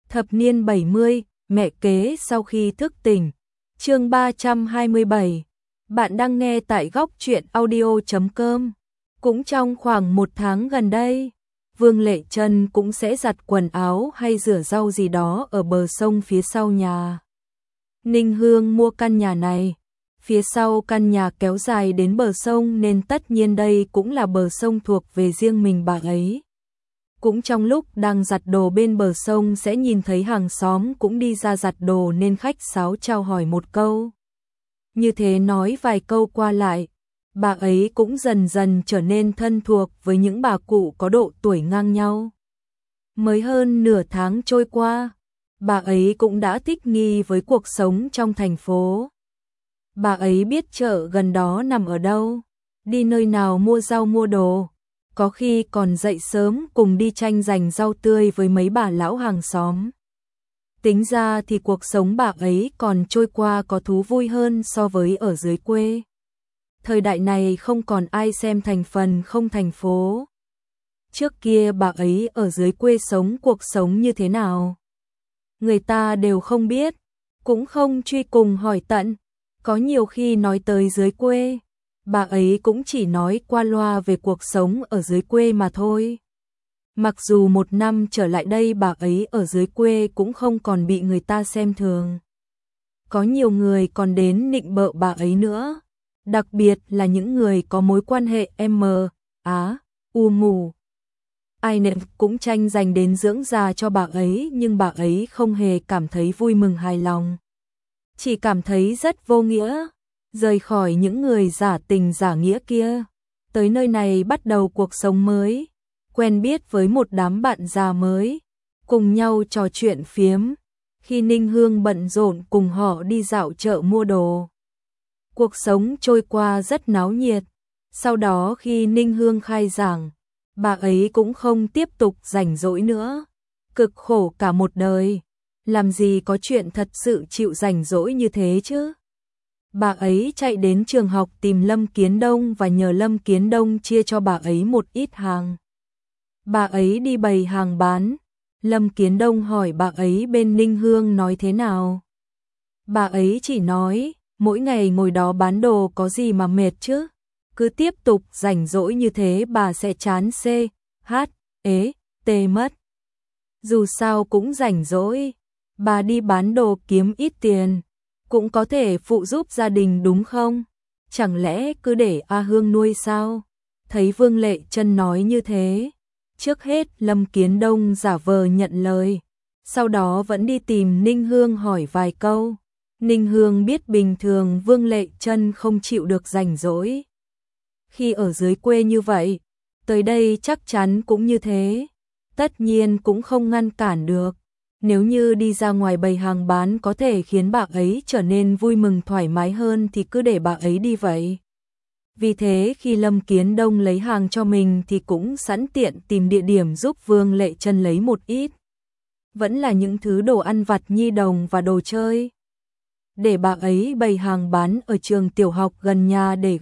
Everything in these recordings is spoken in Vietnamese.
Thập niên 70, mẹ kế sau khi thức tỉnh. Chương 327. Bạn đang nghe tại góc truyện audio.com. Cũng trong khoảng 1 tháng gần đây, Vương Lệ Trân cũng sẽ giặt quần áo hay rửa rau gì đó ở bờ sông phía sau nhà. Ninh Hương mua căn nhà này. Phía sau căn nhà kéo dài đến bờ sông nên tất nhiên đây cũng là bờ sông thuộc về riêng mình bà ấy. Cũng trong lúc đang giặt đồ bên bờ sông sẽ nhìn thấy hàng xóm cũng đi ra giặt đồ nên khách sáo chào hỏi một câu. Như thế nói vài câu qua lại, bà ấy cũng dần dần trở nên thân thuộc với những bà cụ có độ tuổi ngang nhau. Mới hơn nửa tháng trôi qua, bà ấy cũng đã thích nghi với cuộc sống trong thành phố. Bà ấy biết chợ gần đó nằm ở đâu, đi nơi nào mua rau mua đồ. Có khi còn dậy sớm cùng đi tranh giành rau tươi với mấy bà lão hàng xóm. Tính ra thì cuộc sống bà ấy còn trôi qua có thú vui hơn so với ở dưới quê. Thời đại này không còn ai xem thành phần không thành phố. Trước kia bà ấy ở dưới quê sống cuộc sống như thế nào, người ta đều không biết, cũng không truy cùng hỏi tận. Có nhiều khi nói tới dưới quê, bà ấy cũng chỉ nói qua loa về cuộc sống ở dưới quê mà thôi. Mặc dù 1 năm trở lại đây bà ấy ở dưới quê cũng không còn bị người ta xem thường. Có nhiều người còn đến nịnh bợ bà ấy nữa, đặc biệt là những người có mối quan hệ mù. Ai nấy cũng tranh giành đến dưỡng già cho bà ấy nhưng bà ấy không hề cảm thấy vui mừng hài lòng. Chỉ cảm thấy rất vô nghĩa. Rời khỏi những người giả tình giả nghĩa kia, tới nơi này bắt đầu cuộc sống mới, quen biết với một đám bạn già mới, cùng nhau trò chuyện phiếm. Khi Ninh Hương bận rộn cùng họ đi dạo chợ mua đồ, cuộc sống trôi qua rất náo nhiệt. Sau đó khi Ninh Hương khai giảng, bà ấy cũng không tiếp tục rảnh rỗi nữa, cực khổ cả một đời, làm gì có chuyện thật sự chịu rảnh rỗi như thế chứ. Bà ấy chạy đến trường học tìm Lâm Kiến Đông và nhờ Lâm Kiến Đông chia cho bà ấy một ít hàng. Bà ấy đi bày hàng bán. Lâm Kiến Đông hỏi bà ấy bên Ninh Hương nói thế nào. Bà ấy chỉ nói, mỗi ngày ngồi đó bán đồ có gì mà mệt chứ. Cứ tiếp tục rảnh rỗi như thế bà sẽ chán mất. Dù sao cũng rảnh rỗi, bà đi bán đồ kiếm ít tiền, cũng có thể phụ giúp gia đình đúng không? Chẳng lẽ cứ để A Hương nuôi sao? Thấy Vương Lệ Trân nói như thế, trước hết Lâm Kiến Đông giả vờ nhận lời, sau đó vẫn đi tìm Ninh Hương hỏi vài câu. Ninh Hương biết bình thường Vương Lệ Trân không chịu được rảnh rỗi. Khi ở dưới quê như vậy, tới đây chắc chắn cũng như thế, tất nhiên cũng không ngăn cản được. Nếu như đi ra ngoài bày hàng bán có thể khiến bà ấy trở nên vui mừng thoải mái hơn thì cứ để bà ấy đi vậy. Vì thế khi Lâm Kiến Đông lấy hàng cho mình thì cũng sẵn tiện tìm địa điểm giúp Vương Lệ Trân lấy một ít. Vẫn là những thứ đồ ăn vặt nhi đồng và đồ chơi. Để bà ấy bày hàng bán ở trường tiểu học gần nhà để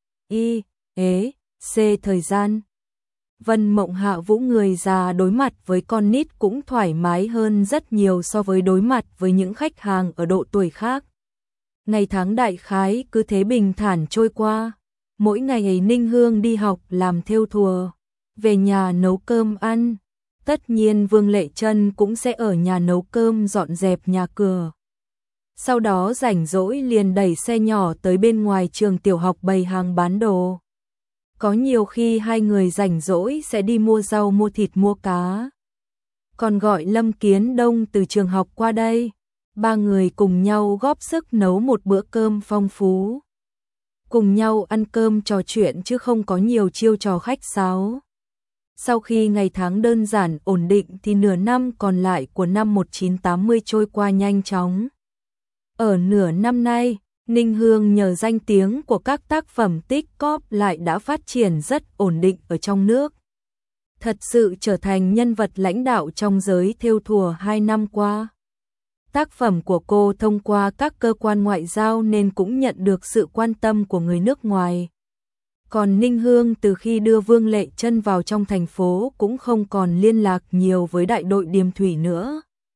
thời gian. Vân Mộng Hạ Vũ người già đối mặt với con nít cũng thoải mái hơn rất nhiều so với đối mặt với những khách hàng ở độ tuổi khác. Ngày tháng đại khái cứ thế bình thản trôi qua. Mỗi ngày Ninh Hương đi học làm thêu thùa, về nhà nấu cơm ăn. Tất nhiên Vương Lệ Trân cũng sẽ ở nhà nấu cơm dọn dẹp nhà cửa. Sau đó rảnh rỗi liền đẩy xe nhỏ tới bên ngoài trường tiểu học bày hàng bán đồ. Có nhiều khi hai người rảnh rỗi sẽ đi mua rau mua thịt mua cá. Còn gọi Lâm Kiến Đông từ trường học qua đây. 3 người cùng nhau góp sức nấu một bữa cơm phong phú. Cùng nhau ăn cơm trò chuyện chứ không có nhiều chiêu trò khách sáo. Sau khi ngày tháng đơn giản ổn định thì nửa năm còn lại của năm 1980 trôi qua nhanh chóng. Ở nửa năm nay, Ninh Hương nhờ danh tiếng của các tác phẩm tích cóp lại đã phát triển rất ổn định ở trong nước. Thật sự trở thành nhân vật lãnh đạo trong giới thêu thùa 2 năm qua. Tác phẩm của cô thông qua các cơ quan ngoại giao nên cũng nhận được sự quan tâm của người nước ngoài. Còn Ninh Hương từ khi đưa Vương Lệ Trân vào trong thành phố cũng không còn liên lạc nhiều với đại đội Điềm Thủy nữa.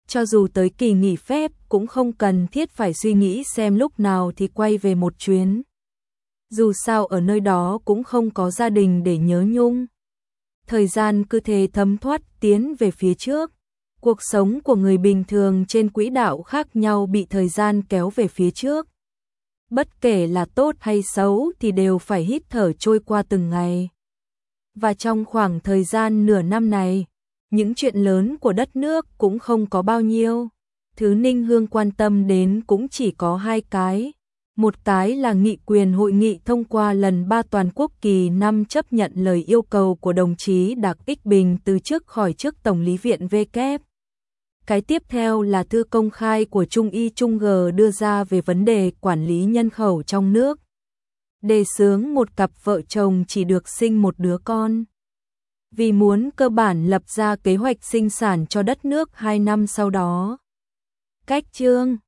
cho dù tới kỳ nghỉ phép cũng không cần thiết phải suy nghĩ xem lúc nào thì quay về một chuyến. Dù sao ở nơi đó cũng không có gia đình để nhớ nhung. Thời gian cứ thế thấm thoát tiến về phía trước. Cuộc sống của người bình thường trên quỹ đạo khác nhau bị thời gian kéo về phía trước. Bất kể là tốt hay xấu thì đều phải hít thở trôi qua từng ngày. Và trong khoảng thời gian nửa năm này, những chuyện lớn của đất nước cũng không có bao nhiêu. Thứ Ninh Hương quan tâm đến cũng chỉ có hai cái. Một cái là nghị quyền hội nghị thông qua lần 3 toàn quốc kỳ 5 chấp nhận lời yêu cầu của đồng chí Đạc Ích Bình từ chức khỏi chức Tổng lý viện WK. Cái tiếp theo là thư công khai của Trung Y Trung G đưa ra về vấn đề quản lý nhân khẩu trong nước. Đề xướng một cặp vợ chồng chỉ được sinh một đứa con. Vì muốn cơ bản lập ra kế hoạch sinh sản cho đất nước 2 năm sau đó. Cách chương